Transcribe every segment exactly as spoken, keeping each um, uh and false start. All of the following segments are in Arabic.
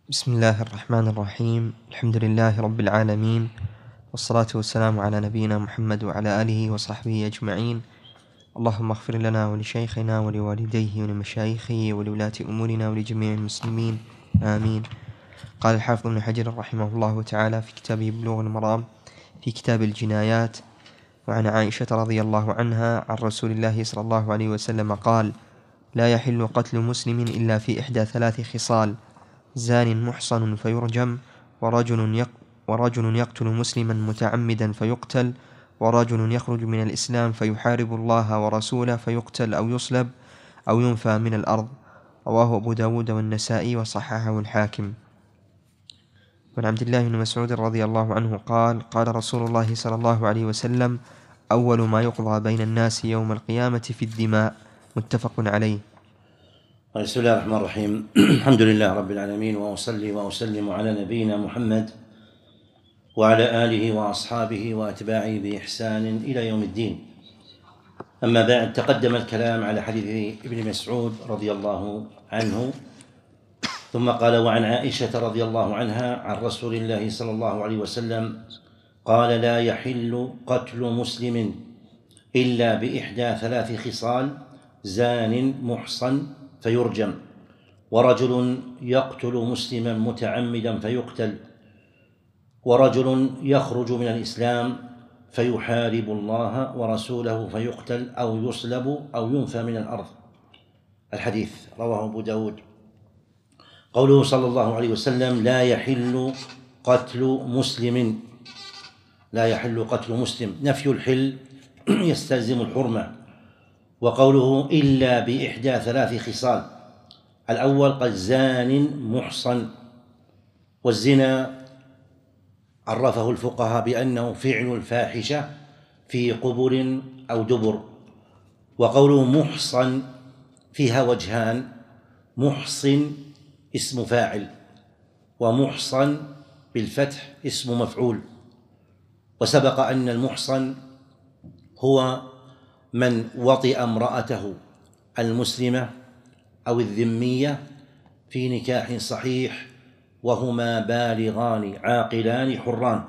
بسم الله الرحمن الرحيم. الحمد لله رب العالمين، والصلاة والسلام على نبينا محمد وعلى آله وصحبه أجمعين. اللهم اغفر لنا ولشيخنا ولوالديه ولمشايخه ولولاة أمورنا ولجميع المسلمين، آمين. قال الحافظ ابن حجر رحمه الله تعالى في كتابه بلوغ المرام في كتاب الجنايات: وعن عائشة رضي الله عنها عن رسول الله صلى الله عليه وسلم قال: لا يحل قتل مسلم إلا في إحدى ثلاث خصال: زان محصن فيرجم، ورجل, يق ورجل يقتل مسلما متعمدا فيقتل، ورجل يخرج من الإسلام فيحارب الله ورسوله فيقتل أو يصلب أو ينفى من الأرض. رواه أبو داود والنسائي وصححه الحاكم. وعن عبد الله بن مسعود رضي الله عنه قال: قال رسول الله صلى الله عليه وسلم: أول ما يقضى بين الناس يوم القيامة في الدماء. متفق عليه. بسم الله الرحمن الرحيم. الحمد لله رب العالمين، وأصلي وأسلم على نبينا محمد وعلى آله وأصحابه وأتباعه بإحسان إلى يوم الدين. أما بعد، تقدم الكلام على حديث ابن مسعود رضي الله عنه، ثم قال: وعن عائشة رضي الله عنها عن رسول الله صلى الله عليه وسلم قال: لا يحل قتل مسلم إلا بإحدى ثلاث خصال: زان محصن فيرجم، ورجل يقتل مسلما متعمدا فيقتل، ورجل يخرج من الإسلام فيحارب الله ورسوله فيقتل أو يصلب أو ينفى من الأرض. الحديث رواه أبو داود. قوله صلى الله عليه وسلم: لا يحل قتل مسلم، لا يحل قتل مسلم، نفي الحل يستلزم الحرمة. وقوله إلا بإحدى ثلاث خصال: الأول قد زان محصن، والزنا عرفه الفقهاء بأنه فعل الفاحشة في قبر أو دبر. وقوله محصن فيها وجهان: محصن اسم فاعل، ومحصن بالفتح اسم مفعول. وسبق أن المحصن هو من وطئ امرأته المسلمة أو الذمية في نكاح صحيح وهما بالغان عاقلان حران.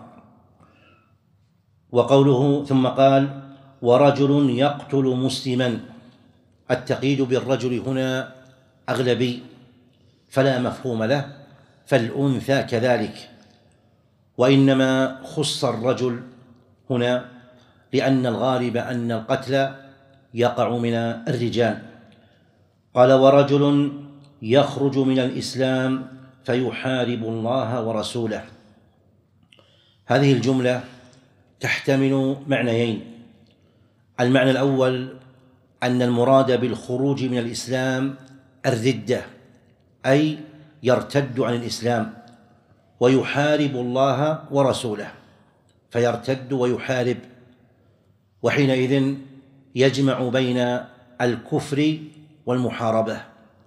وقوله ثم قال: ورجل يقتل مسلما، التقييد بالرجل هنا أغلبي فلا مفهوم له، فالأنثى كذلك، وإنما خص الرجل هنا لأن الغالب أن القتل يقع من الرجال. قال: ورجل يخرج من الإسلام فيحارب الله ورسوله. هذه الجملة تحتمل معنيين: المعنى الأول أن المراد بالخروج من الإسلام الردة، أي يرتد عن الإسلام ويحارب الله ورسوله، فيرتد ويحارب، وحينئذ يجمع بين الكفر والمحاربة.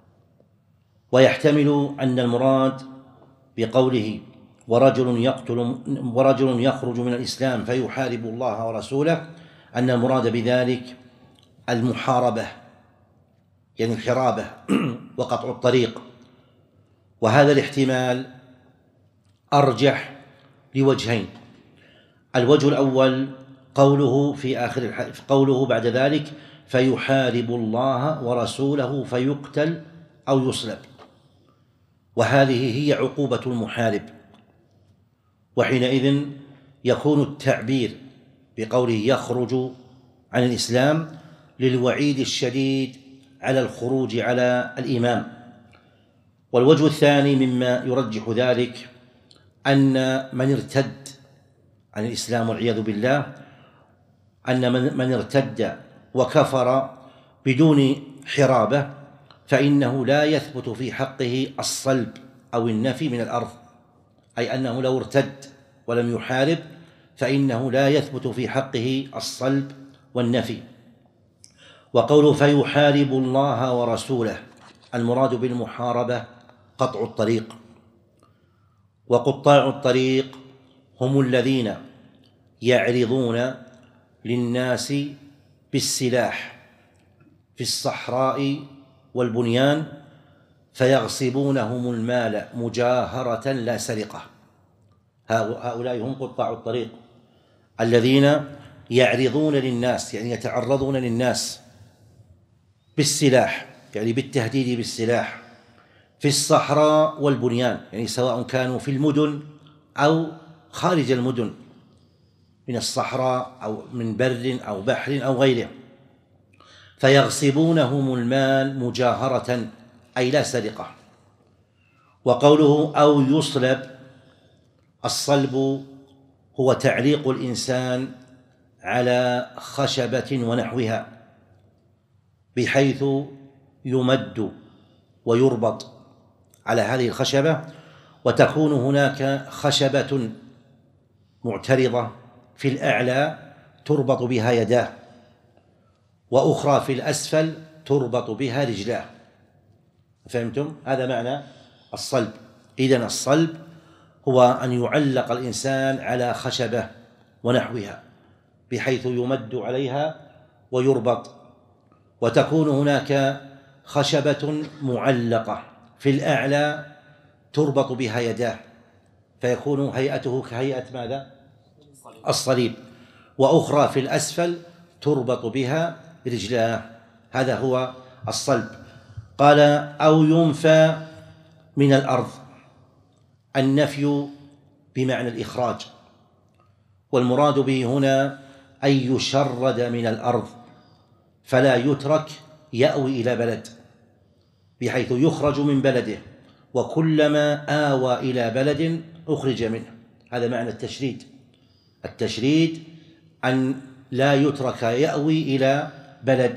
ويحتمل أن المراد بقوله ورجل يقتل ورجل يخرج من الإسلام فيحارب الله ورسوله أن المراد بذلك المحاربة، يعني الحرابة وقطع الطريق. وهذا الاحتمال أرجح لوجهين: الوجه الأول قوله في آخر الحديث، قوله بعد ذلك: فيحارب الله ورسوله فيقتل أو يصلب، وهذه هي عقوبة المحارب. وحينئذ يكون التعبير بقوله يخرج عن الإسلام للوعيد الشديد على الخروج على الإمام. والوجه الثاني مما يرجح ذلك أن من ارتد عن الإسلام والعياذ بالله، أن من ارتد وكفر بدون حرابة فإنه لا يثبت في حقه الصلب أو النفي من الأرض، أي أنه لو ارتد ولم يحارب فإنه لا يثبت في حقه الصلب والنفي. وقوله فيحارب الله ورسوله، المراد بالمحاربة قطع الطريق، وقطاع الطريق هم الذين يعرضون للناس بالسلاح في الصحراء والبنيان فيغصبونهم المال مجاهرة لا سرقة. هؤلاء هم قطاع الطريق الذين يعرضون للناس، يعني يتعرضون للناس بالسلاح، يعني بالتهديد بالسلاح في الصحراء والبنيان، يعني سواء كانوا في المدن أو خارج المدن، من الصحراء أو من بر أو بحر أو غيره. فيغصبونهم المال مجاهرة أي لا سرقة. وقوله أو يصلب، الصلب هو تعليق الإنسان على خشبة ونحوها بحيث يمد ويربط على هذه الخشبة، وتكون هناك خشبة معترضة في الأعلى تربط بها يداه، وأخرى في الأسفل تربط بها رجلاه. فهمتم؟ هذا معنى الصلب. إذن الصلب هو أن يعلق الإنسان على خشبة ونحوها بحيث يمد عليها ويربط، وتكون هناك خشبة معلقة في الأعلى تربط بها يداه، فيكون هيئته كهيئة ماذا؟ الصليب. وأخرى في الأسفل تربط بها رجلاه. هذا هو الصلب. قال أو ينفى من الأرض. النفي بمعنى الإخراج، والمراد به هنا أن يشرد من الأرض فلا يترك يأوي إلى بلد، بحيث يخرج من بلده، وكلما آوى إلى بلد أخرج منه. هذا معنى التشريد. التشريد أن لا يترك يأوي إلى بلد.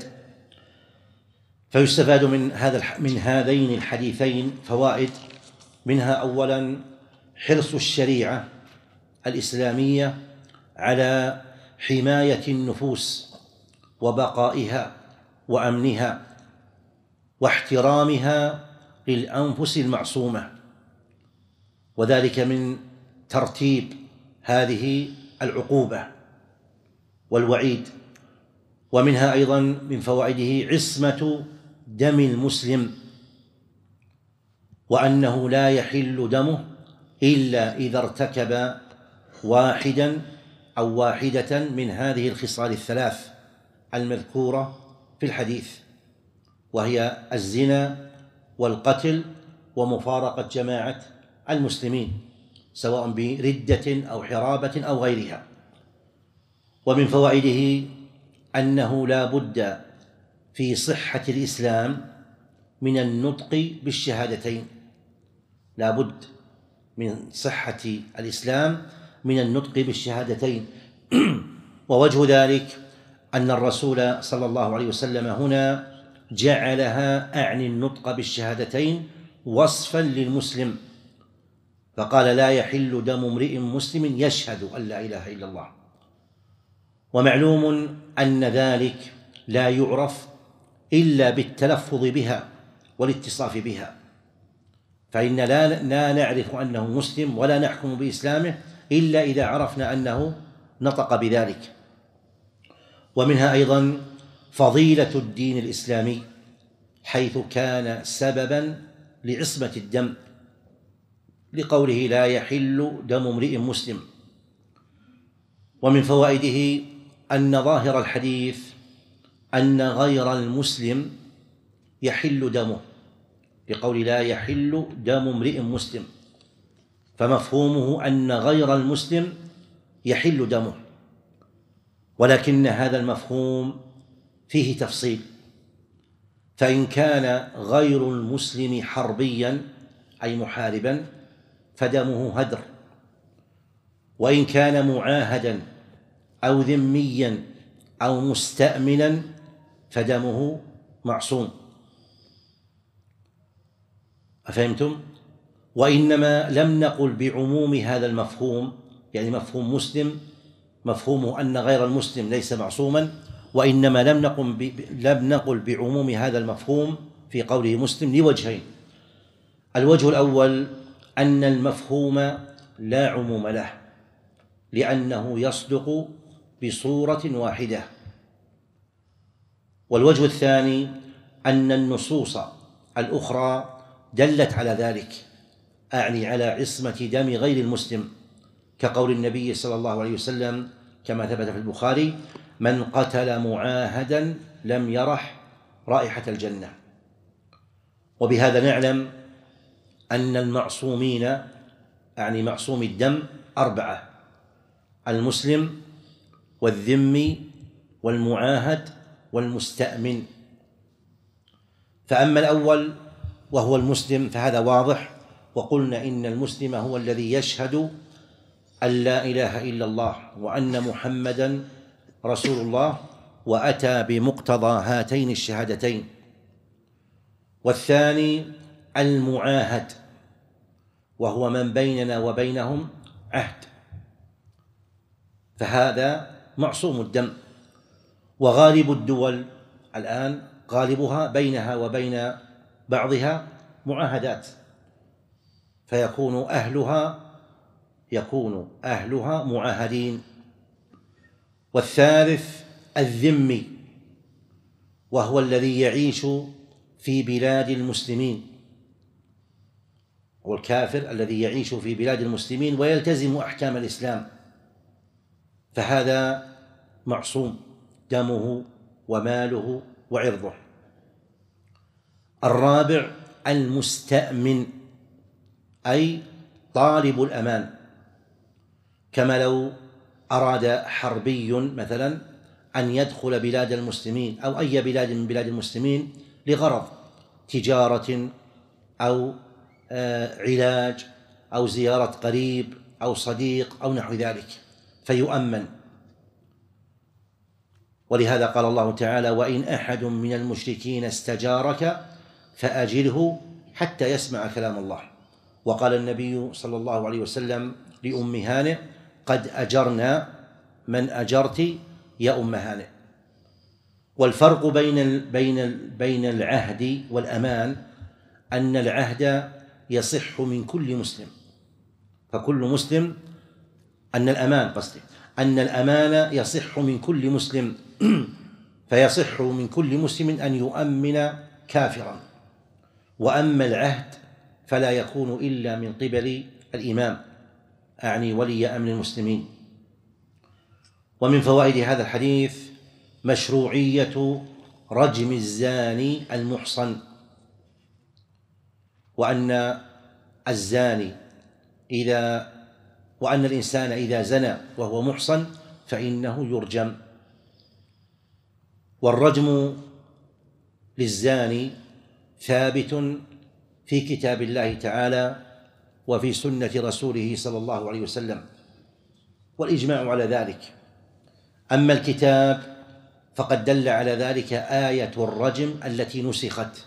فيستفاد من هذا من هذين الحديثين فوائد، منها أولا حرص الشريعة الإسلامية على حماية النفوس وبقائها وأمنها واحترامها للأنفس المعصومة، وذلك من ترتيب هذه العقوبة والوعيد. ومنها أيضا من فوائده عصمة دم المسلم، وأنه لا يحل دمه إلا إذا ارتكب واحدا أو واحدة من هذه الخصال الثلاث المذكورة في الحديث، وهي الزنا والقتل ومفارقة جماعة المسلمين، سواء بردة أو حرابة أو غيرها. ومن فوائده أنه لا بد في صحة الإسلام من النطق بالشهادتين، لا بد من صحة الإسلام من النطق بالشهادتين. ووجه ذلك أن الرسول صلى الله عليه وسلم هنا جعلها أعني النطق بالشهادتين وصفا للمسلم، فقال لا يحل دم امرئ مسلم يشهد أن لا إله إلا الله. ومعلوم أن ذلك لا يعرف إلا بالتلفظ بها والاتصاف بها، فإن لا, لا نعرف أنه مسلم ولا نحكم بإسلامه إلا إذا عرفنا أنه نطق بذلك. ومنها أيضا فضيلة الدين الإسلامي، حيث كان سببا لعصمة الدم، لقوله لا يحل دم امرئ مسلم. ومن فوائده أن ظاهر الحديث أن غير المسلم يحل دمه، لقول لا يحل دم امرئ مسلم، فمفهومه أن غير المسلم يحل دمه، ولكن هذا المفهوم فيه تفصيل. فإن كان غير المسلم حربيا أي محاربا فدمه هدر، وإن كان معاهدا أو ذميا أو مستأمنا فدمه معصوم. أفهمتم؟ وإنما لم نقل بعموم هذا المفهوم، يعني مفهوم مسلم مفهومه أن غير المسلم ليس معصوما، وإنما لم نقل ب... لم نقل بعموم هذا المفهوم في قوله مسلم لوجهين. الوجه الأول أن المفهوم لا عموم له، لأنه يصدق بصورة واحدة. والوجه الثاني أن النصوص الأخرى دلت على ذلك، أعني على عصمة دم غير المسلم، كقول النبي صلى الله عليه وسلم كما ثبت في البخاري: من قتل معاهدا لم يرح رائحة الجنة. وبهذا نعلم أن المعصومين، يعني معصوم الدم، أربعة: المسلم والذمي والمعاهد والمستأمن. فأما الأول وهو المسلم فهذا واضح، وقلنا إن المسلم هو الذي يشهد أن لا إله إلا الله وأن محمدًا رسول الله وأتى بمقتضى هاتين الشهادتين. والثاني المعاهد، وهو من بيننا وبينهم عهد، فهذا معصوم الدم. وغالب الدول الآن غالبها بينها وبين بعضها معاهدات، فيكون أهلها يكون أهلها معاهدين. والثالث الذمي، وهو الذي يعيش في بلاد المسلمين، والكافر الذي يعيش في بلاد المسلمين ويلتزم أحكام الإسلام، فهذا معصوم دمه وماله وعرضه. الرابع المستأمن، أي طالب الأمان، كما لو أراد حربي مثلا أن يدخل بلاد المسلمين أو أي بلاد من بلاد المسلمين لغرض تجارة أو علاج أو زيارة قريب أو صديق أو نحو ذلك، فيؤمن. ولهذا قال الله تعالى: وإن أحد من المشركين استجارك فأجره حتى يسمع كلام الله. وقال النبي صلى الله عليه وسلم لأم هانئ: قد أجرنا من أجرت يا أم هانئ. والفرق بين بين بين العهد والأمان أن العهد يصح من كل مسلم، فكل مسلم أن الأمان قصدي أن الأمان يصح من كل مسلم، فيصح من كل مسلم أن يؤمن كافرا. وأما العهد فلا يكون إلا من قبل الإمام، أعني ولي أمر المسلمين. ومن فوائد هذا الحديث مشروعية رجم الزاني المحصن، وأن الزاني إذا وأن الإنسان إذا زنى وهو محصن فإنه يرجم. والرجم للزاني ثابت في كتاب الله تعالى وفي سنة رسوله صلى الله عليه وسلم، والإجماع على ذلك. أما الكتاب فقد دل على ذلك آية الرجم التي نسخت،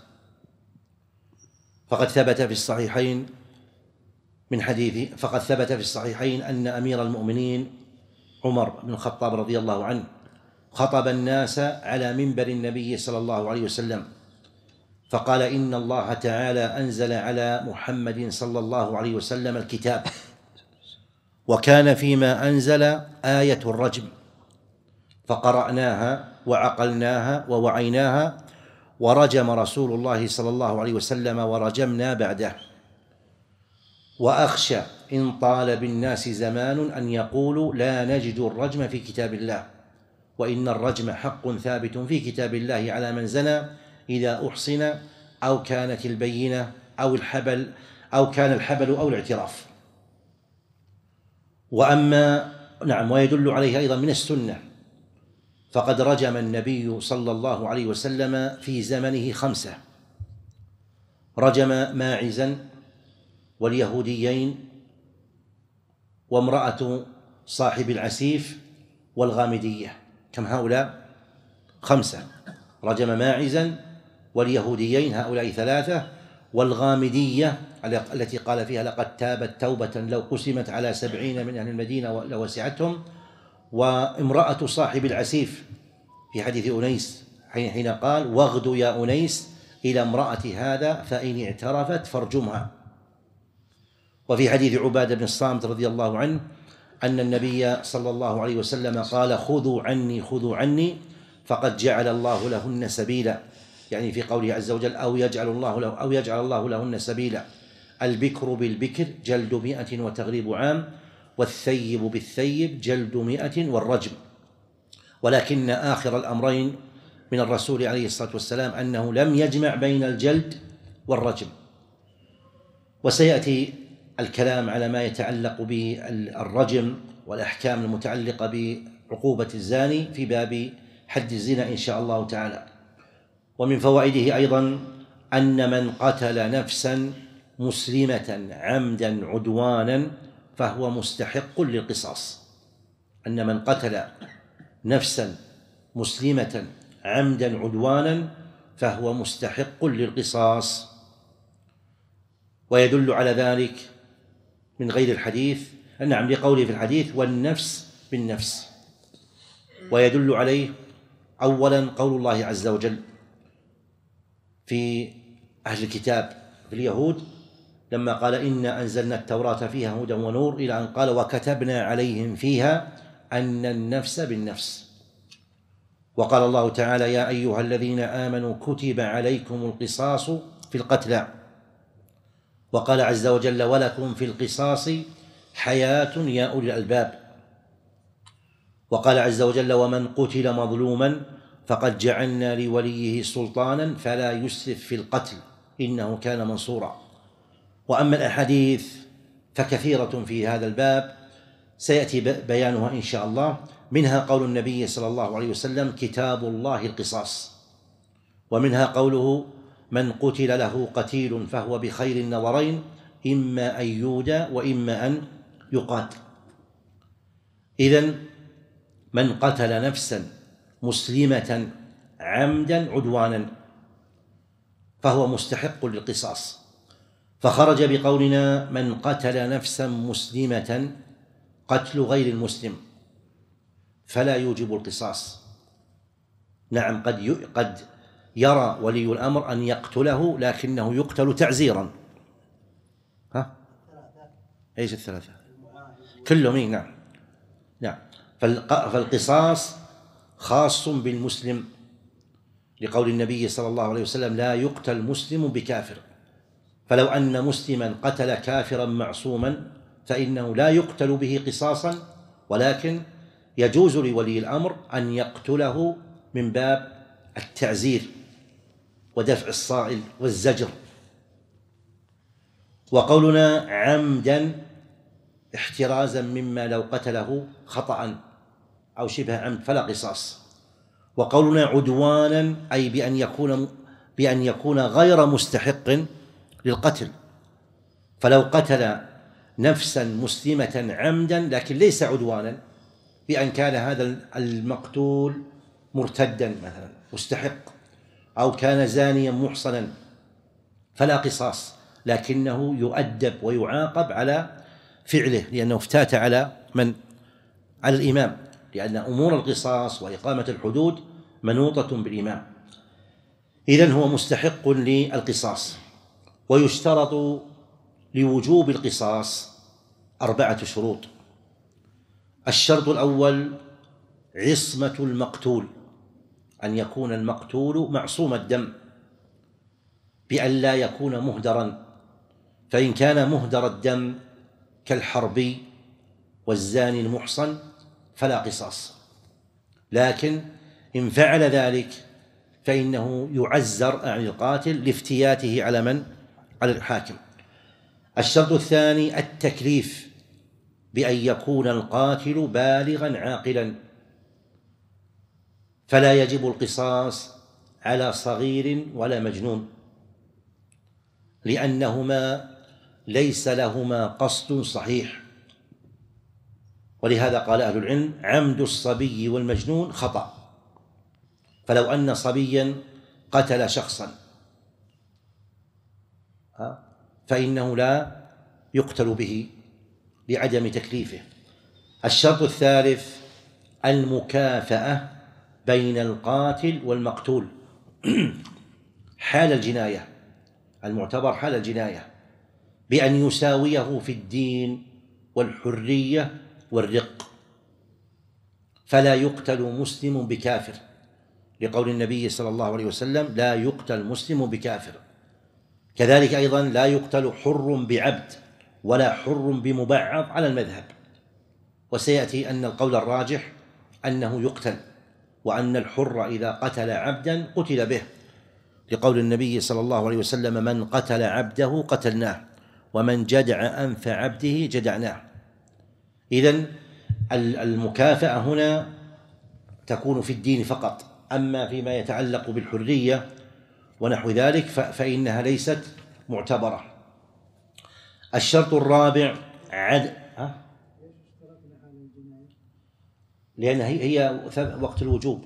فقد ثبت في الصحيحين من حديث فقد ثبت في الصحيحين أن أمير المؤمنين عمر بن الخطاب رضي الله عنه خطب الناس على منبر النبي صلى الله عليه وسلم، فقال: إن الله تعالى أنزل على محمد صلى الله عليه وسلم الكتاب، وكان فيما أنزل آية الرجم، فقرأناها وعقلناها ووعيناها، ورجم رسول الله صلى الله عليه وسلم ورجمنا بعده. وأخشى إن طال بالناس زمان أن يقولوا لا نجد الرجم في كتاب الله، وإن الرجم حق ثابت في كتاب الله على من زنى إذا أحصن أو كانت البينة أو الحبل أو كان الحبل أو الاعتراف. وأما نعم ويدل عليه أيضا من السنة، فقد رجم النبي صلى الله عليه وسلم في زمنه خمسة: رجم ماعزا واليهوديين وامرأة صاحب العسيف والغامدية. كم هؤلاء؟ خمسة: رجم ماعزا واليهوديين، هؤلاء ثلاثة، والغامدية التي قال فيها لقد تابت توبة لو قسمت على سبعين من أهل المدينة لوسعتهم، وامرأة صاحب العسيف في حديث أنيس حين قال: واغد يا أنيس إلى امرأة هذا فإن اعترفت فارجمها. وفي حديث عبادة بن الصامت رضي الله عنه أن النبي صلى الله عليه وسلم قال: خذوا عني خذوا عني فقد جعل الله لهن سبيلا. يعني في قوله عز وجل أو يجعل الله له أو يجعل الله لهن سبيلا. البكر بالبكر جلد مئة وتغريب عام، والثيب بالثيب جلد مئة والرجم. ولكن آخر الأمرين من الرسول عليه الصلاة والسلام أنه لم يجمع بين الجلد والرجم. وسيأتي الكلام على ما يتعلق بالرجم والأحكام المتعلقة بعقوبة الزاني في باب حد الزنا إن شاء الله تعالى. ومن فوائده أيضا أن من قتل نفسا مسلمة عمدا عدوانا فهو مستحق للقصاص. أن من قتل نفسا مسلمة عمدا عدوانا فهو مستحق للقصاص. ويدل على ذلك من غير الحديث، نعم، لقوله في الحديث والنفس بالنفس. ويدل عليه أولا قول الله عز وجل في أهل الكتاب في اليهود لما قال إنا أنزلنا التوراة فيها هدى ونور، إلى أن قال وكتبنا عليهم فيها أن النفس بالنفس. وقال الله تعالى يا أيها الذين آمنوا كتب عليكم القصاص في القتلى. وقال عز وجل ولكم في القصاص حياة يا أولي الألباب. وقال عز وجل ومن قتل مظلوما فقد جعلنا لوليه سلطانا فلا يسرف في القتل إنه كان منصورا. وأما الأحاديث فكثيرة في هذا الباب سيأتي بيانها إن شاء الله. منها قول النبي صلى الله عليه وسلم كتاب الله القصاص. ومنها قوله من قتل له قتيل فهو بخير النظرين إما أن يودى وإما أن يقاتل. إذن من قتل نفسا مسلمة عمدا عدوانا فهو مستحق للقصاص. فخرج بقولنا من قتل نفسا مسلمة قتل غير المسلم فلا يوجب القصاص. نعم، قد قد يرى ولي الأمر أن يقتله لكنه يقتل تعزيرا. ها ايش الثلاثة كلهم؟ نعم نعم. فالقصاص خاص بالمسلم لقول النبي صلى الله عليه وسلم لا يقتل مسلم بكافر. فلو أن مسلما قتل كافرا معصوما فإنه لا يقتل به قصاصا، ولكن يجوز لولي الأمر أن يقتله من باب التعزير ودفع الصائل والزجر. وقولنا عمدا احترازا مما لو قتله خطأ أو شبه عمد فلا قصاص. وقولنا عدوانا أي بأن يكون بأن يكون غير مستحق للقتل. فلو قتل نفسا مسلمة عمدا لكن ليس عدوانا، بأن كان هذا المقتول مرتدا مثلا مستحق، أو كان زانيا محصنا، فلا قصاص، لكنه يؤدب ويعاقب على فعله لأنه افتات على من؟ على الإمام، لأن أمور القصاص وإقامة الحدود منوطة بالإمام. إذن هو مستحق للقصاص. ويشترط لوجوب القصاص أربعة شروط. الشرط الأول عصمة المقتول، أن يكون المقتول معصوم الدم بأن لا يكون مهدرا. فإن كان مهدر الدم كالحربي والزاني المحصن فلا قصاص، لكن إن فعل ذلك فإنه يعزر عن القاتل لافتياته على من؟ على الحاكم. الشرط الثاني التكليف، بأن يكون القاتل بالغا عاقلا، فلا يجب القصاص على صغير ولا مجنون، لأنهما ليس لهما قصد صحيح. ولهذا قال أهل العلم عمد الصبي والمجنون خطأ. فلو أن صبيا قتل شخصا فإنه لا يقتل به لعدم تكليفه. الشرط الثالث المكافأة بين القاتل والمقتول حال الجناية، المعتبر حال الجناية، بأن يساويه في الدين والحرية والرق. فلا يقتل مسلم بكافر، لقول النبي صلى الله عليه وسلم: لا يقتل مسلم بكافر. كذلك أيضا لا يقتل حر بعبد ولا حر بمبعض على المذهب. وسيأتي أن القول الراجح أنه يقتل، وأن الحر إذا قتل عبدا قتل به، لقول النبي صلى الله عليه وسلم: من قتل عبده قتلناه، ومن جدع أنف عبده جدعناه. إذن المكافأة هنا تكون في الدين فقط، أما فيما يتعلق بالحرية ونحو ذلك فإنها ليست معتبرة. الشرط الرابع عد ها؟ لأن هي وقت الوجوب.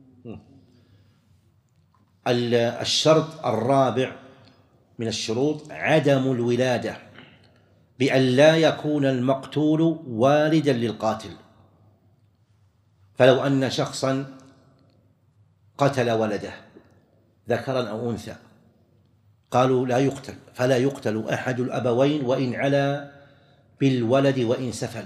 الشرط الرابع من الشروط عدم الولادة، بأن لا يكون المقتول والدا للقاتل. فلو أن شخصا قتل ولده ذكرا أو أنثى، قالوا لا يقتل، فلا يقتل أحد الأبوين وإن علا بالولد وإن سفل.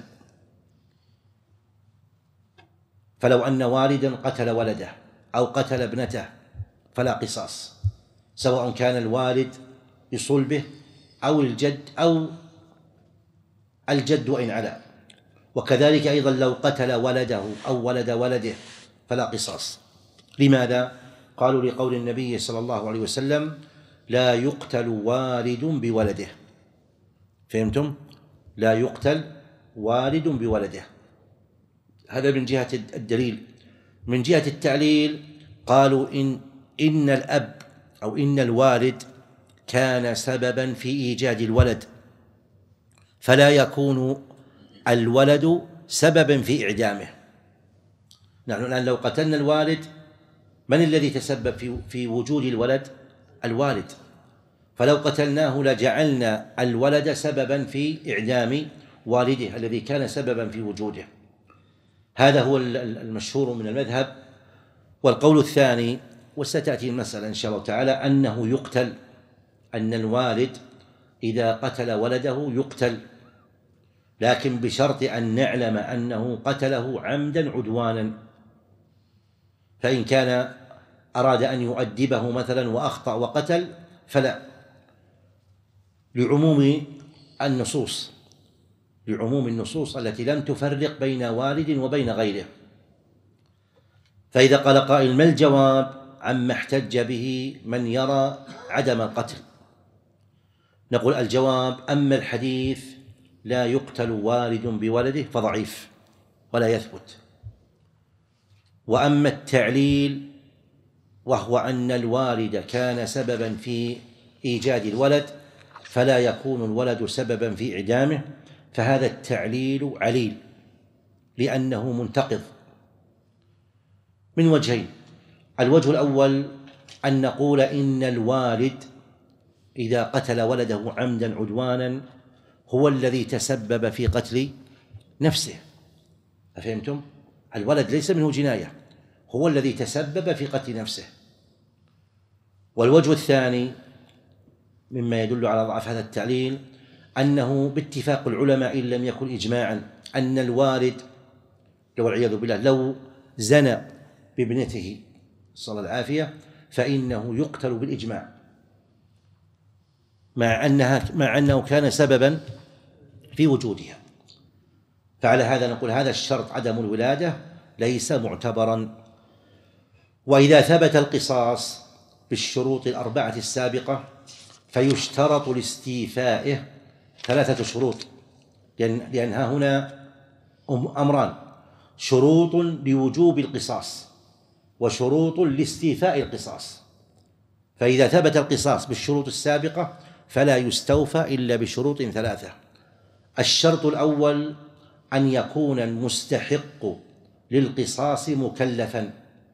فلو أن والدا قتل ولده أو قتل ابنته فلا قصاص، سواء كان الوالد بصلبه أو الجد أو الجد وإن علا. وكذلك أيضا لو قتل ولده أو ولد ولده فلا قصاص. لماذا؟ قالوا لقول النبي صلى الله عليه وسلم: لا يقتل والد بولده. فهمتم؟ لا يقتل والد بولده. هذا من جهة الدليل. من جهة التعليل قالوا إن إن الأب أو إن الوالد كان سببا في إيجاد الولد، فلا يكون الولد سببا في إعدامه. نحن الآن لو قتلنا الوالد، من الذي تسبب في في وجود الولد؟ الوالد. فلو قتلناه لجعلنا الولد سببا في إعدام والده الذي كان سببا في وجوده. هذا هو المشهور من المذهب. والقول الثاني، وستأتي المسألة إن شاء الله تعالى، أنه يقتل، أن الوالد إذا قتل ولده يقتل، لكن بشرط أن نعلم أنه قتله عمدا عدوانا. فإن كان أراد أن يؤدبه مثلا وأخطأ وقتل فلا، لعموم النصوص لعموم النصوص التي لم تفرق بين والد وبين غيره. فإذا قال قائل: ما الجواب عما احتج به من يرى عدم القتل؟ نقول: الجواب: أما الحديث لا يقتل والد بولده فضعيف ولا يثبت. وأما التعليل وهو أن الوالد كان سببا في إيجاد الولد فلا يكون الولد سببا في إعدامه، فهذا التعليل عليل لأنه منتقض من وجهين. الوجه الأول أن نقول إن الوالد إذا قتل ولده عمدا عدوانا هو الذي تسبب في قتل نفسه. أفهمتم؟ الولد ليس منه جناية، هو الذي تسبب في قتل نفسه. والوجه الثاني مما يدل على ضعف هذا التعليل أنه باتفاق العلماء إن لم يكن إجماعا أن الوالد لو والعياذ بالله لو زنى بابنته صلى الله العافية فإنه يقتل بالإجماع، مع أنها مع أنه كان سببا في وجودها. فعلى هذا نقول هذا الشرط عدم الولادة ليس معتبرا. وإذا ثبت القصاص بالشروط الأربعة السابقة فيشترط لاستيفائه ثلاثة شروط، لأنها هنا أمران: شروط لوجوب القصاص وشروط لاستيفاء القصاص. فإذا ثبت القصاص بالشروط السابقة فلا يستوفى إلا بشروط ثلاثة. الشرط الأول أن يكون المستحق للقصاص مكلفا،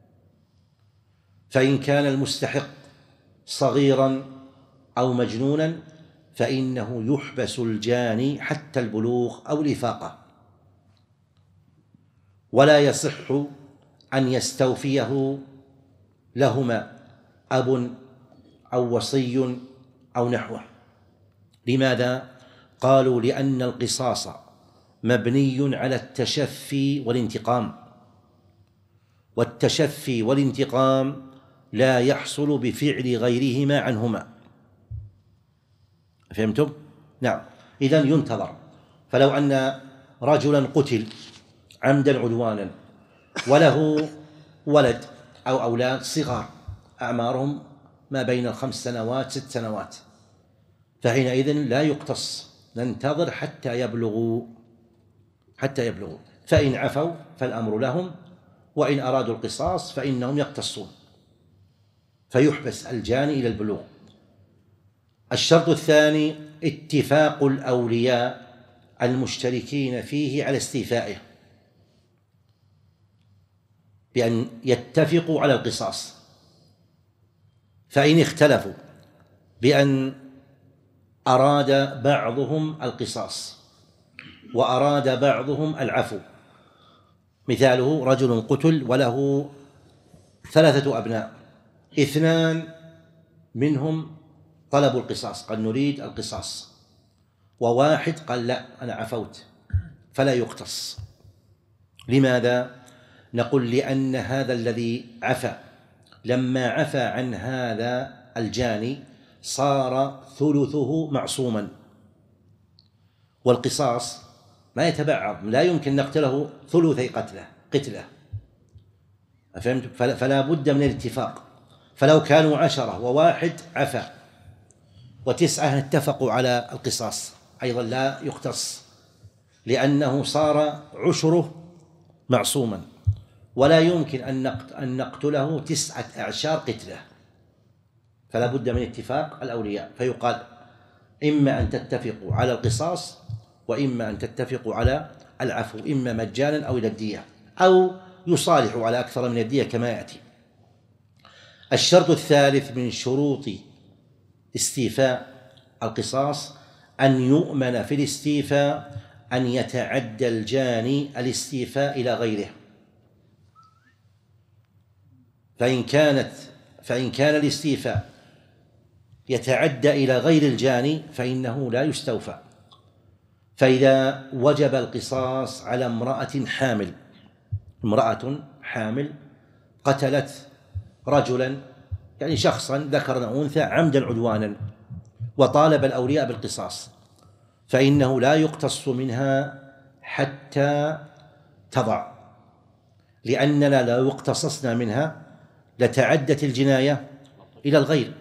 فإن كان المستحق صغيرا أو مجنونا فإنه يحبس الجاني حتى البلوغ أو الإفاقة، ولا يصح أن يستوفيه لهما أب أو وصي أو نحوه. لماذا؟ قالوا: لأن القصاص مبني على التشفي والانتقام، والتشفي والانتقام لا يحصل بفعل غيرهما عنهما. فهمتم؟ نعم. إذن ينتظر. فلو أن رجلا قتل عمدا عدوانا وله ولد أو أولاد صغار أعمارهم ما بين الخمس سنوات ست سنوات، فحينئذ لا يقتص، ننتظر حتى يبلغوا حتى يبلغوا فإن عفوا فالأمر لهم، وإن أرادوا القصاص فإنهم يقتصون، فيحبس الجاني إلى البلوغ. الشرط الثاني اتفاق الأولياء المشتركين فيه على استيفائه، بأن يتفقوا على القصاص. فإن اختلفوا بأن أراد بعضهم القصاص وأراد بعضهم العفو، مثاله رجل قتل وله ثلاثة أبناء، اثنان منهم طلبوا القصاص، قال نريد القصاص، وواحد قال لا أنا عفوت، فلا يقتص. لماذا؟ نقول لأن هذا الذي عفى لما عفى عن هذا الجاني صار ثلثه معصوما، والقصاص ما يتبعض، لا يمكن نقتله ثلثي قتله قتله فهمت؟ فلا بد من الاتفاق. فلو كانوا عشرة وواحد عفى وتسعة اتفقوا على القصاص أيضا لا يقتص، لأنه صار عشره معصوما، ولا يمكن أن نقتله تسعة أعشار قتله، فلا بد من اتفاق الأولياء. فيقال إما أن تتفقوا على القصاص وإما أن تتفقوا على العفو، إما مجانا أو إلى الدية، أو يصالحوا على أكثر من الدية كما يأتي. الشرط الثالث من شروط استيفاء القصاص أن يؤمن في الاستيفاء أن يتعدى الجاني الاستيفاء إلى غيره، فإن كانت فإن كان الاستيفاء يتعدى إلى غير الجاني فإنه لا يستوفى. فإذا وجب القصاص على امرأة حامل، امرأة حامل قتلت رجلا، يعني شخصا ذكرا أو أنثى عمدا عدوانا، وطالب الأولياء بالقصاص، فإنه لا يقتص منها حتى تضع، لأننا لو اقتصصنا منها لتعدت الجناية إلى الغير.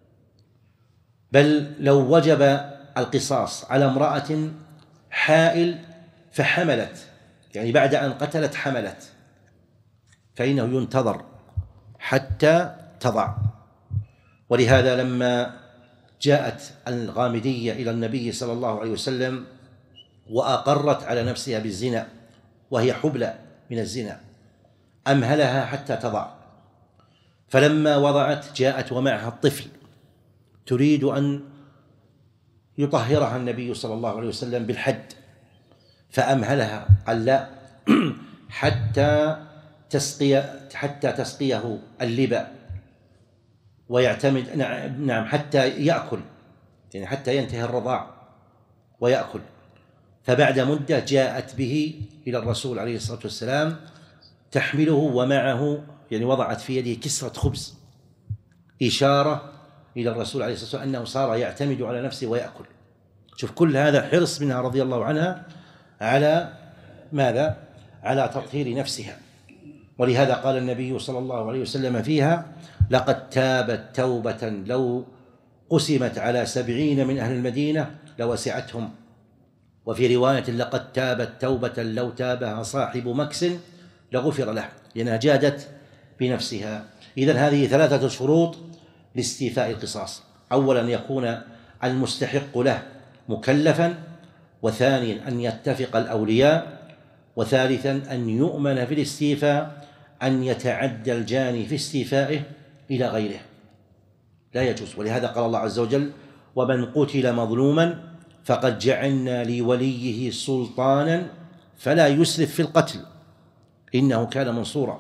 بل لو وجب القصاص على امرأة حائل فحملت، يعني بعد أن قتلت حملت، فإنه ينتظر حتى تضع. ولهذا لما جاءت الغامدية إلى النبي صلى الله عليه وسلم وأقرت على نفسها بالزنا وهي حبلى من الزنا، أمهلها حتى تضع، فلما وضعت جاءت ومعها الطفل تريد أن يطهرها النبي صلى الله عليه وسلم بالحد، فأمهلها، قال لا حتى تسقي حتى تسقيه اللبن ويعتمد، نعم حتى يأكل، يعني حتى ينتهي الرضاع ويأكل. فبعد مدة جاءت به إلى الرسول عليه الصلاة والسلام تحمله ومعه، يعني وضعت في يده كسرة خبز، إشارة إلى الرسول عليه الصلاة والسلام أنه صار يعتمد على نفسه ويأكل. شوف كل هذا حرص منها رضي الله عنها على ماذا؟ على تطهير نفسها. ولهذا قال النبي صلى الله عليه وسلم فيها لقد تابت توبة لو قسمت على سبعين من أهل المدينة لوسعتهم، وفي رواية لقد تابت توبة لو تابها صاحب مكس لغفر له، لأنها جادت بنفسها. إذن هذه ثلاثة شروط لاستيفاء القصاص: أولا يكون المستحق له مكلفا، وثانيا أن يتفق الأولياء، وثالثا أن يؤمن في الاستيفاء أن يتعدى الجاني في استيفائه إلى غيره، لا يجوز. ولهذا قال الله عز وجل ومن قتل مظلوما فقد جعلنا لوليه سلطانا فلا يسرف في القتل إنه كان منصورا.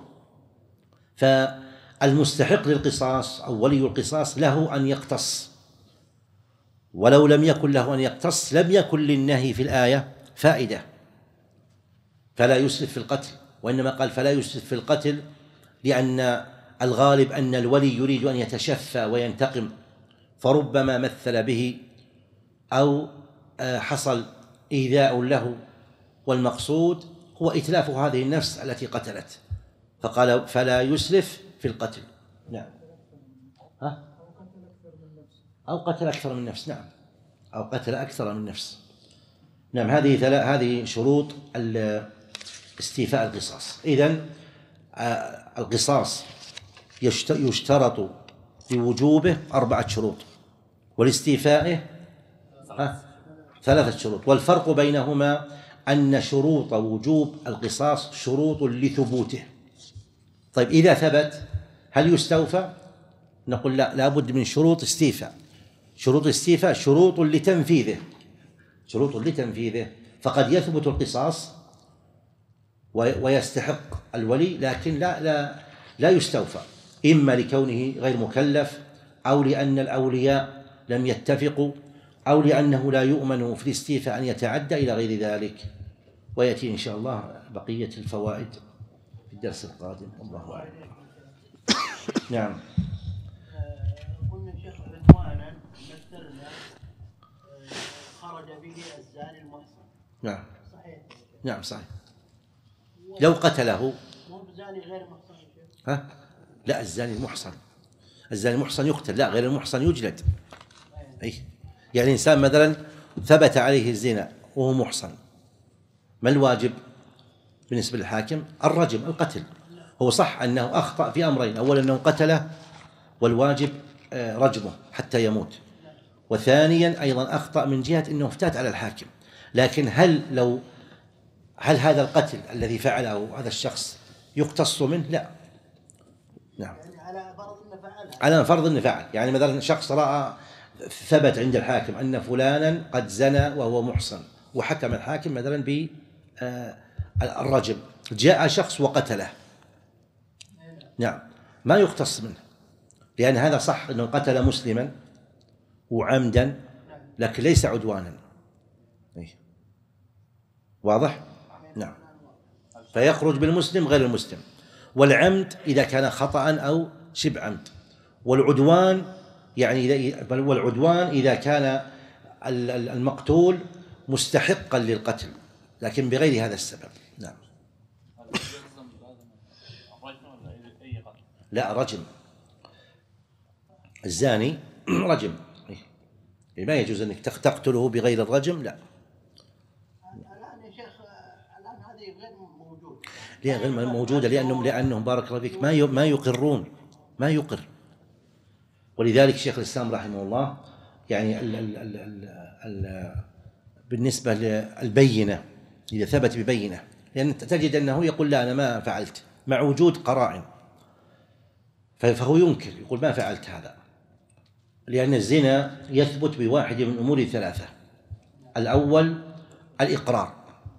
فالمستحق للقصاص أو ولي القصاص له أن يقتص، ولو لم يكن له أن يقتص لم يكن للنهي في الآية فائدة، فلا يسرف في القتل، وإنما قال فلا يسرف في القتل لأن الغالب أن الولي يريد أن يتشفى وينتقم، فربما مثل به أو حصل إيذاء له، والمقصود هو إتلاف هذه النفس التي قتلت، فقال فلا يسرف في القتل. نعم. ها؟ أو قتل أكثر من نفس. نعم، أو قتل أكثر من نفس. نعم، هذه هذه شروط استيفاء القصاص. إذن القصاص يشترط لوجوبه أربعة شروط، ولاستيفائه ثلاثة شروط، والفرق بينهما أن شروط وجوب القصاص شروط لثبوته. طيب إذا ثبت هل يستوفى؟ نقول لا، لا بد من شروط استيفاء. شروط الاستيفاء شروط لتنفيذه، شروط لتنفيذه، فقد يثبت القصاص ويستحق الولي، لكن لا لا لا يستوفى، إما لكونه غير مكلف، أو لأن الأولياء لم يتفقوا، أو لأنه لا يؤمن في الاستيفاء أن يتعدى إلى غير ذلك. ويأتي إن شاء الله بقية الفوائد في الدرس القادم، الله أعلم. نعم. قلنا شيخ عنوانا مثلنا خرج به الزاني المحصن. نعم صحيح. نعم صحيح. لو قتله مو بزاني غير محصن. ها؟ لا، الزاني المحصن، الزاني المحصن يقتل، لا غير المحصن يجلد. أي يعني إنسان مثلا ثبت عليه الزنا وهو محصن، ما الواجب بالنسبة للحاكم؟ الرجم، القتل. هو صح أنه أخطأ في أمرين: أولا أنه قتله والواجب رجمه حتى يموت، وثانيا أيضا أخطأ من جهة أنه افتات على الحاكم. لكن هل لو هل هذا القتل الذي فعله هذا الشخص يقتص منه؟ لا. نعم، على فرض أنه فعل، على فرض أنه فعل. يعني مثلا شخص رأى ثبت عند الحاكم أن فلانا قد زنى وهو محصن، وحكم الحاكم مثلا بالرجم، جاء شخص وقتله، نعم، ما يقتص منه، لأن هذا صح أنه قتل مسلما وعمدا، لكن ليس عدوانا. واضح؟ نعم. فيخرج بالمسلم غير المسلم. والعمد إذا كان خطأ أو شبه عمد، والعدوان يعني والعدوان إذا كان المقتول مستحقا للقتل لكن بغير هذا السبب. نعم. لا، رجم. الزاني رجم، ما يجوز أنك تقتله بغير الرجم. لا. الآن يا شيخ الآن هذه غير موجود. ليه غير موجودة؟ لأنهم لأنهم بارك الله فيك ما ما يقرون، ما يقر. ولذلك شيخ الإسلام رحمه الله يعني ال ال ال ال ال بالنسبة للبينة، إذا ثبت ببينة، لأن تجد أنه يقول لا أنا ما فعلت، مع وجود قرائن، فهو ينكر، يقول ما فعلت هذا، لأن الزنا يثبت بواحد من أمور ثلاثة: الأول الإقرار،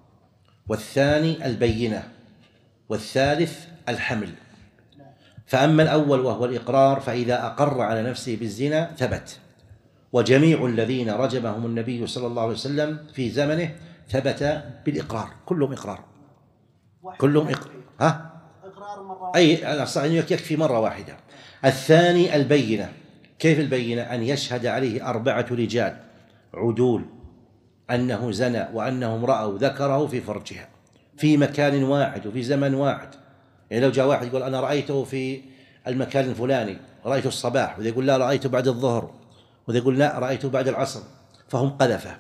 والثاني البينة، والثالث الحمل. فأما الأول وهو الإقرار فإذا أقر على نفسه بالزنا ثبت، وجميع الذين رجمهم النبي صلى الله عليه وسلم في زمنه ثبت بالإقرار، كلهم إقرار، كلهم إقرار. ها؟ إقرار مرة أي الصحيح يكفي مرة واحدة. الثاني البينة. كيف البينة؟ أن يشهد عليه أربعة رجال عدول أنه زنى وأنهم رأوا ذكره في فرجها في مكان واحد وفي زمن واحد. يعني لو جاء واحد يقول أنا رأيته في المكان الفلاني، رأيته الصباح، وذا يقول لا رأيته بعد الظهر، وذا يقول لا رأيته بعد العصر، فهم قذفة.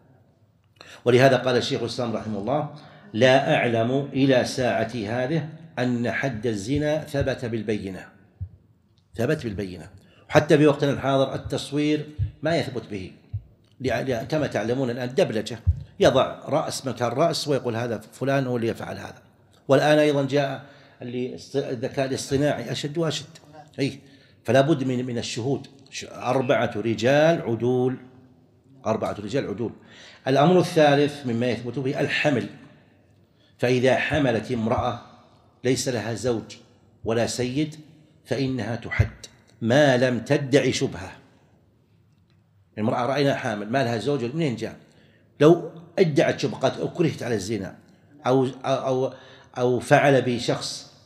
ولهذا قال الشيخ الإسلام رحمه الله: لا أعلم إلى ساعتي هذه أن حد الزنا ثبت بالبينة، ثبت بالبينة. حتى في وقتنا الحاضر التصوير ما يثبت به، كما تعلمون الآن دبلجة، يضع رأس مكان رأس ويقول هذا فلان هو اللي يفعل هذا. والآن أيضا جاء اللي الذكاء الاصطناعي أشد وأشد. أي فلا بد من من الشهود، أربعة رجال عدول، أربعة رجال عدول. الأمر الثالث مما يثبت به الحمل. فإذا حملت امرأة ليس لها زوج ولا سيد فإنها تحد ما لم تدعي شبهة. المرأة رأينا حامل ما لها زوج، منين جاء؟ لو ادعت شبهة أو كرهت على الزنا أو أو أو فعل بشخص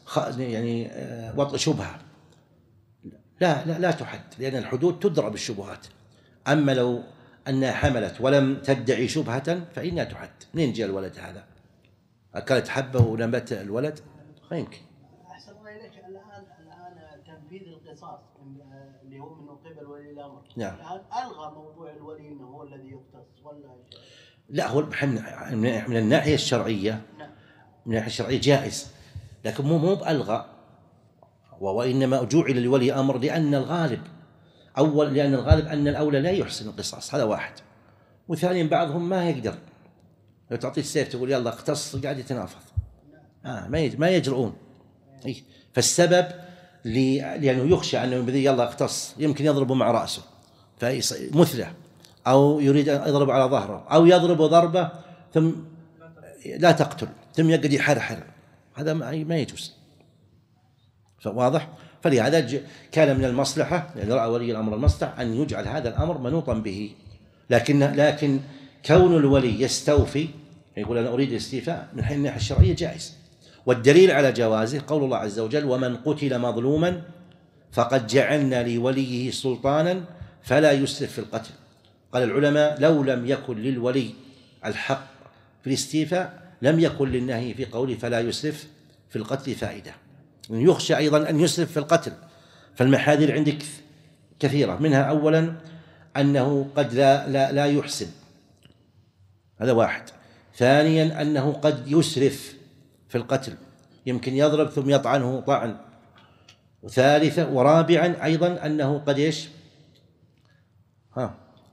يعني وطء شبهة، لا لا لا تحد، لأن الحدود تدرى بالشبهات. أما لو أنها حملت ولم تدعي شبهة فإنها تحد. منين جاء الولد هذا؟ أكلت حبة ونبت الولد؟ ما يمكن. أحسن الله إليك، الآن الآن تنفيذ القصاص اللي هو من قبل ولي الأمر، نعم. الآن ألغى موضوع الولي أنه هو الذي يقتص ولا؟ لا، هو من الناحية الشرعية، نعم. من الناحية الشرعية جائز، لكن مو مو بألغى، وإنما جعل لولي أمر لأن الغالب أول لأن الغالب أن الأولى لا يحسن القصاص، هذا واحد. وثانيا بعضهم ما يقدر، لو تعطيه السيف تقول يلا اقتص قاعد يتنافض، آه ما ما يجرؤون. فالسبب لأنه يخشى أنه بذي يلا اقتص يمكن يضربه مع رأسه مثله، أو يريد أن يضرب على ظهره، أو يضرب ضربة ثم لا تقتل ثم يقعد يحرحر، هذا ما يجوز. فواضح؟ فلهذا كان من المصلحة، يعني رأى ولي الأمر المصلحة أن يجعل هذا الأمر منوطا به، لكن لكن كون الولي يستوفي، يقول أنا أريد الاستيفاء من حيث الناحية الشرعية جائز. والدليل على جوازه قول الله عز وجل: ومن قتل مظلوما فقد جعلنا لوليه سلطانا فلا يسرف في القتل. قال العلماء: لو لم يكن للولي الحق في الاستيفاء لم يكن للنهي في قوله فلا يسرف في القتل فائدة. يخشى أيضا أن يسرف في القتل، فالمحاذير عندك كثيرة، منها أولا أنه قد لا, لا, لا يحسن، هذا واحد. ثانيا أنه قد يسرف في القتل، يمكن يضرب ثم يطعنه طعن. وثالثا ورابعا أيضا أنه قد إيش ها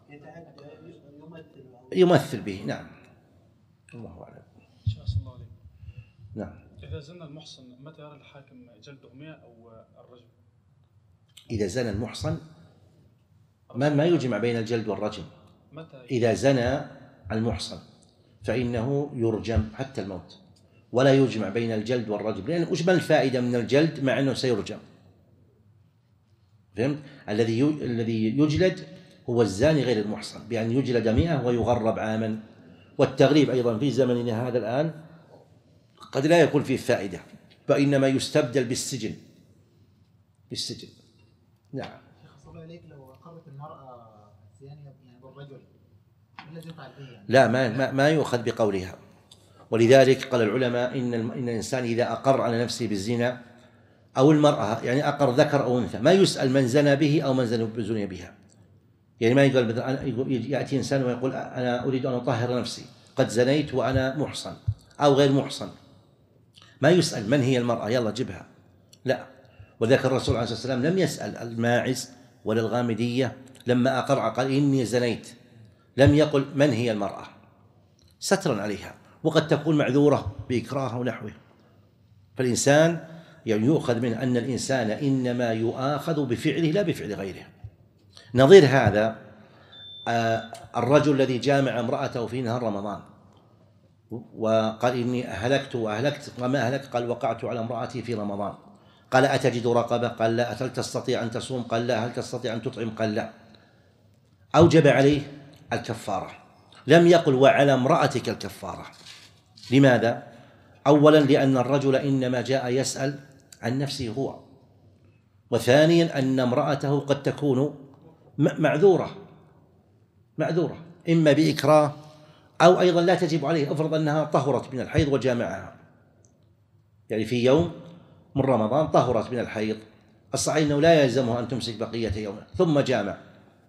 يمثل به. نعم، الله أعلم. نعم. إذا زنى المحصن متى يرى الحاكم جلده مئة أو الرجم؟ إذا زنى المحصن ما ما يجمع بين الجلد والرجم. متى؟ إذا زنى المحصن فإنه يرجم حتى الموت، ولا يجمع بين الجلد والرجم، لأن وش ما الفائدة من الجلد مع أنه سيرجم؟ فهمت؟ الذي الذي يجلد هو الزاني غير المحصن، بأن يجلد مئة ويغرب عاما. والتغريب أيضا في زمننا هذا الآن قد لا يكون فيه فائدة، فإنما يستبدل بالسجن بالسجن. نعم. شيخ صلى الله عليك، لو أقرت المرأة الزانية يعني بالرجل الذي يفعل به يعني. لا، ما ما, ما يؤخذ بقولها. ولذلك قال العلماء إن إن الإنسان إذا أقر على نفسه بالزنا، أو المرأة يعني أقر ذكر أو أنثى، ما يسأل من زنى به أو من زني بها. يعني ما يقول مثلا يأتي إنسان ويقول أنا أريد أن أطهر نفسي، قد زنيت وأنا محصن أو غير محصن، ما يسأل من هي المرأة يلا جبها، لا. وذلك الرسول عليه الصلاة والسلام لم يسأل الماعز ولا الغامدية لما أقر قال إني زنيت، لم يقل من هي المرأة سترا عليها، وقد تكون معذورة بإكراه ونحوه. فالإنسان يعني يؤخذ منه أن الإنسان إنما يؤاخذ بفعله لا بفعل غيره. نظير هذا الرجل الذي جامع امرأته في نهار رمضان وقال إني أهلكت وأهلكت، وما أهلك؟ قال وقعت على امرأتي في رمضان. قال أتجد رقبة؟ قال لا. هل تستطيع أن تصوم؟ قال لا. هل تستطيع أن تطعم؟ قال لا. أوجب عليه الكفارة، لم يقل وعلى امرأتك الكفارة. لماذا؟ أولا لأن الرجل إنما جاء يسأل عن نفسه هو، وثانيا أن امرأته قد تكون معذورة معذورة إما بإكراه أو أيضا لا تجب عليه. افرض أنها طهرت من الحيض وجامعها، يعني في يوم من رمضان طهرت من الحيض، الصحيح أنه لا يلزمها أن تمسك بقية يومه ثم جامع،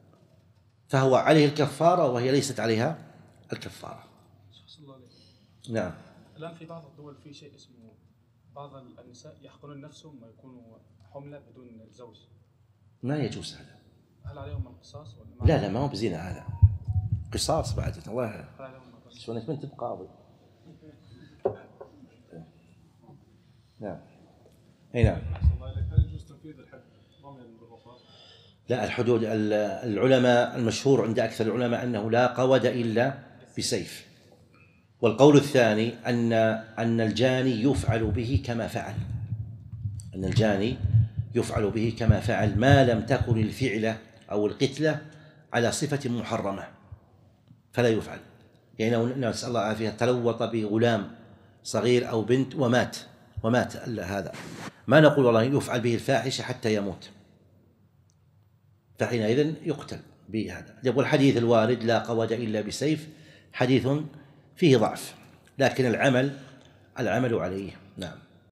فهو عليه الكفارة وهي ليست عليها الكفارة. نعم. الآن في بعض الدول في شيء اسمه بعض النساء يحقنون نفسهم ما يكونوا حملة بدون زوج، ما يجوز هذا. هل عليهم القصاص ولا ما؟ لا لا، ما هو بزنا هذا، قصاص بعد. الله شو انك كنت بقاضي. نعم. اي نعم. هل يجوز تنفيذ الحد رميا بالرصاص؟ لا، الحدود العلماء المشهور عند أكثر العلماء أنه لا قود إلا بسيف. والقول الثاني أن أن الجاني يفعل به كما فعل، أن الجاني يفعل به كما فعل ما لم تكن الفعلة أو القتلة على صفة محرمة فلا يفعل. يعني لو نسأل الله العافية تلوط بغلام صغير أو بنت ومات ومات إلا هذا، ما نقول والله يفعل به الفاحشة حتى يموت، فحينئذ يقتل بهذا. يقول الحديث الوارد لا قود إلا بسيف حديث فيه ضعف، لكن العمل العمل عليه. نعم.